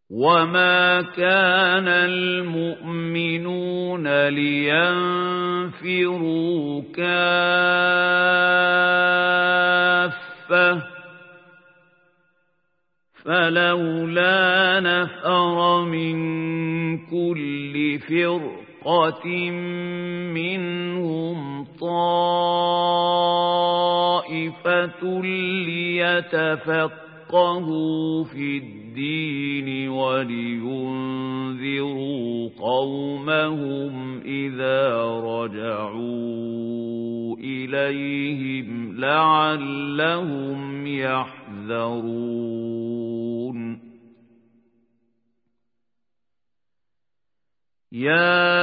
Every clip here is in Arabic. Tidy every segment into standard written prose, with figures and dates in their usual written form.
وما كان المؤمنون لينفروا كافة فلولا نفر من كل فرقة منهم طائفة ليتفقهوا في الدين ولينذروا قومهم إذا رجعوا إليهم لعلهم يحذرون يا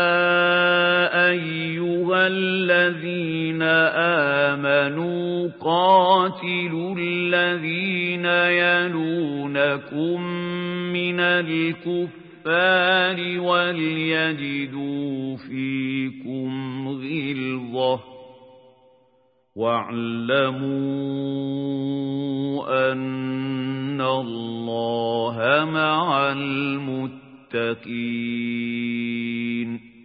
أيها الذين آمنوا قاتلوا الذين يلونكم من الكفار وليجدوا فيكم غلظة واعلموا أن الله مع المتقين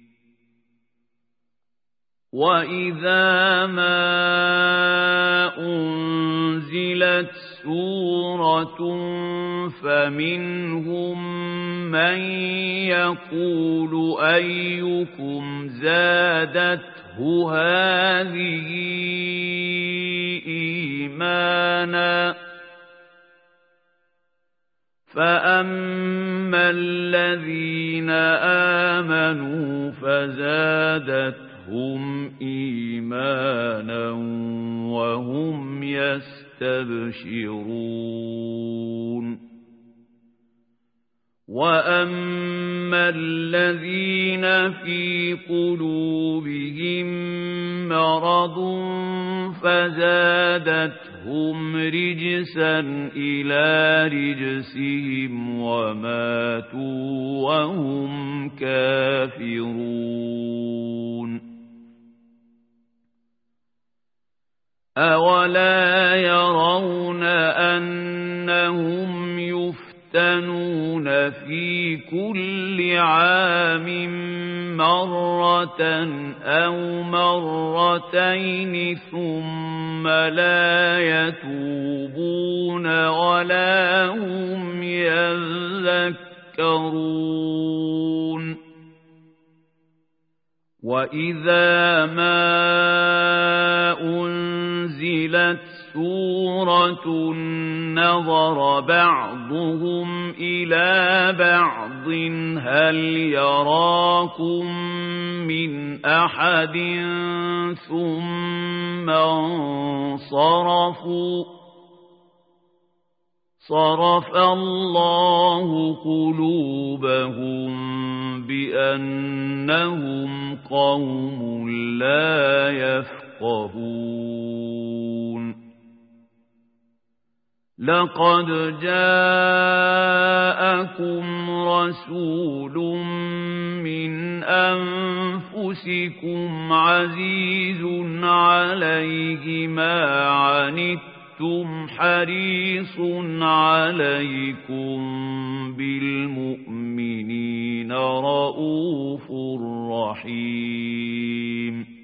وإذا ما أنزلت سورة فمنهم من يقول أيكم زادته هذه إيمانا فأما الذين آمنوا فزادتهم إيمانا وهم يستبشرون وأما الذين في قلوبهم مرض فزادتهم رجسا إلى رجسهم وماتوا وهم كافرون أولا يرون أنهم يفتنون في كل عام مرة أو مرتين ثم لا يتوبون ولا هم يذكرون وإذا ما أنزلت سورة نظر بعضهم إلى بعض هل يراكم من أحد ثم انصرفوا صرف الله قلوبهم بأنهم قوم لا يفقهون لقد جاءكم رسول من أنفسكم عزيز عليه ما عنتم حريص عليكم بالمؤمنين رؤوف رحيم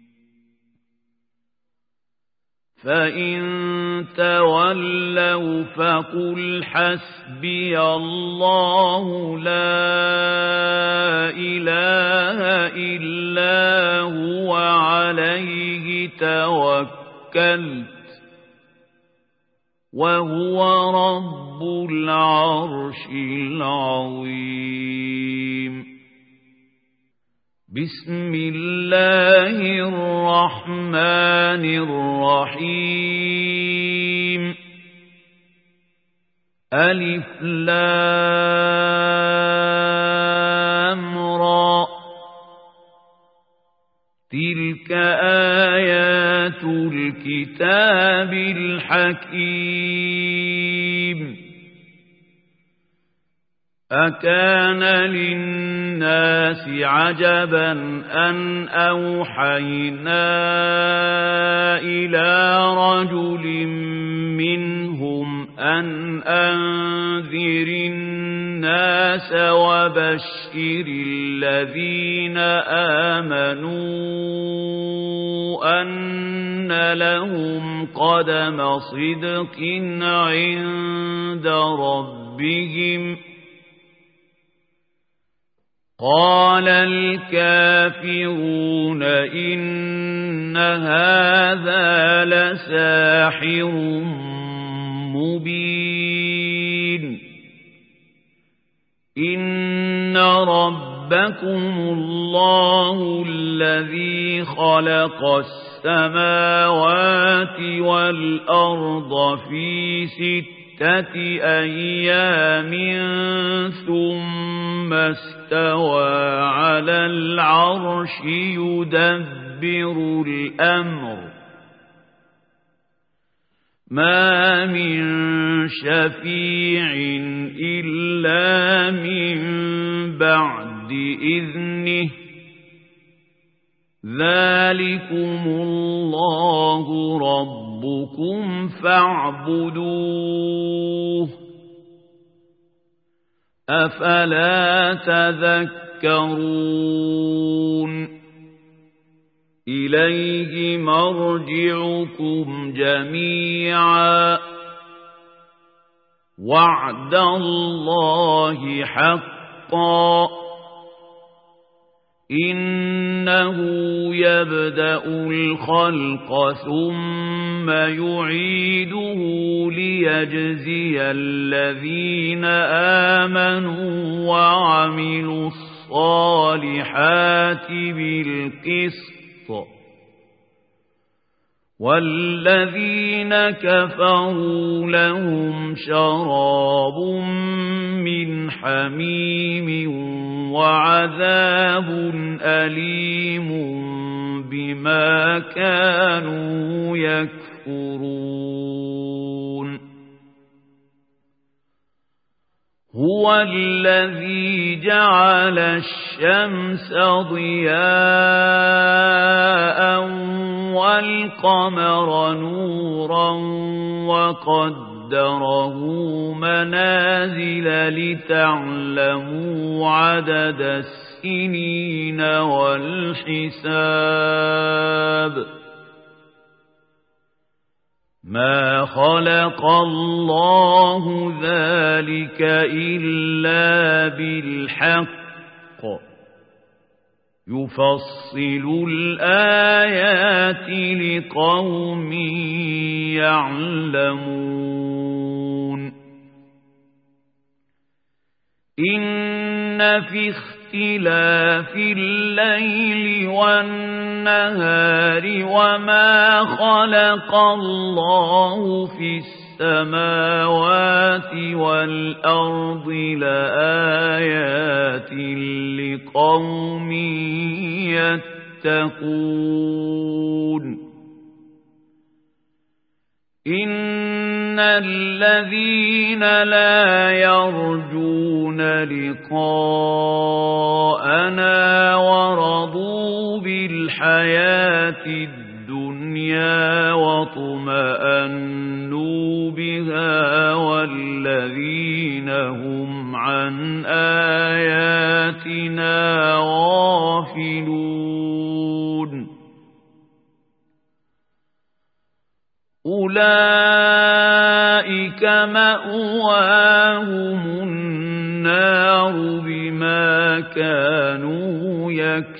فإن تولوا فقل حسبي الله لا إله إلا هو عليه توكلت وهو رب العرش العظيم بسم الله الرحمن الرحيم ألف لام را تلك آيات الكتاب الحكيم أكان للناس عجبا أن أوحينا إلى رجل منهم أن أنذر الناس وبشر الذين آمنوا أن لهم قدم صدق عند ربهم. قال الكافرون إن هذا لساحر مبين. إن ربكم الله الذي خلق السماوات والأرض في 6 أيام ثم استوى على العرش يدبر الأمر ما من شفيع إلا من بعد إذنه ذلكم الله ربكم فاعبدوه أفلا تذكرون. إليه مرجعكم جميعا وعد الله حقا إنه يبدأ الخلق ثم يعيده ليجزي الذين آمنوا وعملوا الصالحات بالقسط والذين كفروا لهم شراب من حميم وعذاب أليم بما كانوا يكفرون. هو الذي جعل الشمس ضياء والقمر نورا وقدره منازل لتعلموا عدد السنين والحساب. ما خلق الله ذلك إلا بالحق يفصل الآيات لقوم يعلمون. إن في اختلاف الليل والنهار وما خلق الله في السماوات والأرض لآيات لقوم يتقون. إن الذين لا يرجون لقاءنا ورضوا بالحياة الدنيا واطمأنوا بها والذين هم عن آياتنا غافلون أولئك مأواهم النار بما كانوا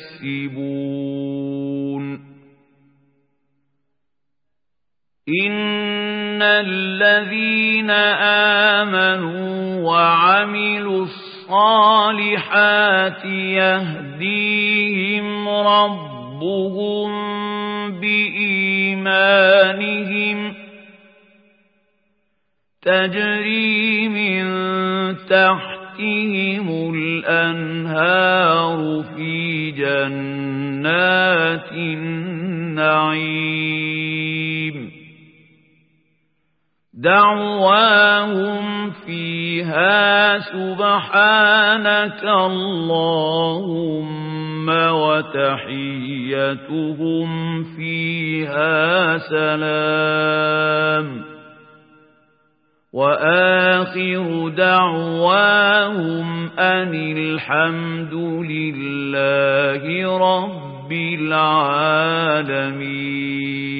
يكسبون. إن الذين آمنوا وعملوا الصالحات يهديهم ربهم بإيمانهم تجري من تحتهم الأنهار في جنات النعيم دعواهم فيها سبحانك اللهم وتحيتهم فيها سلام وآخر دعواهم أن الحمد لله رب العالمين.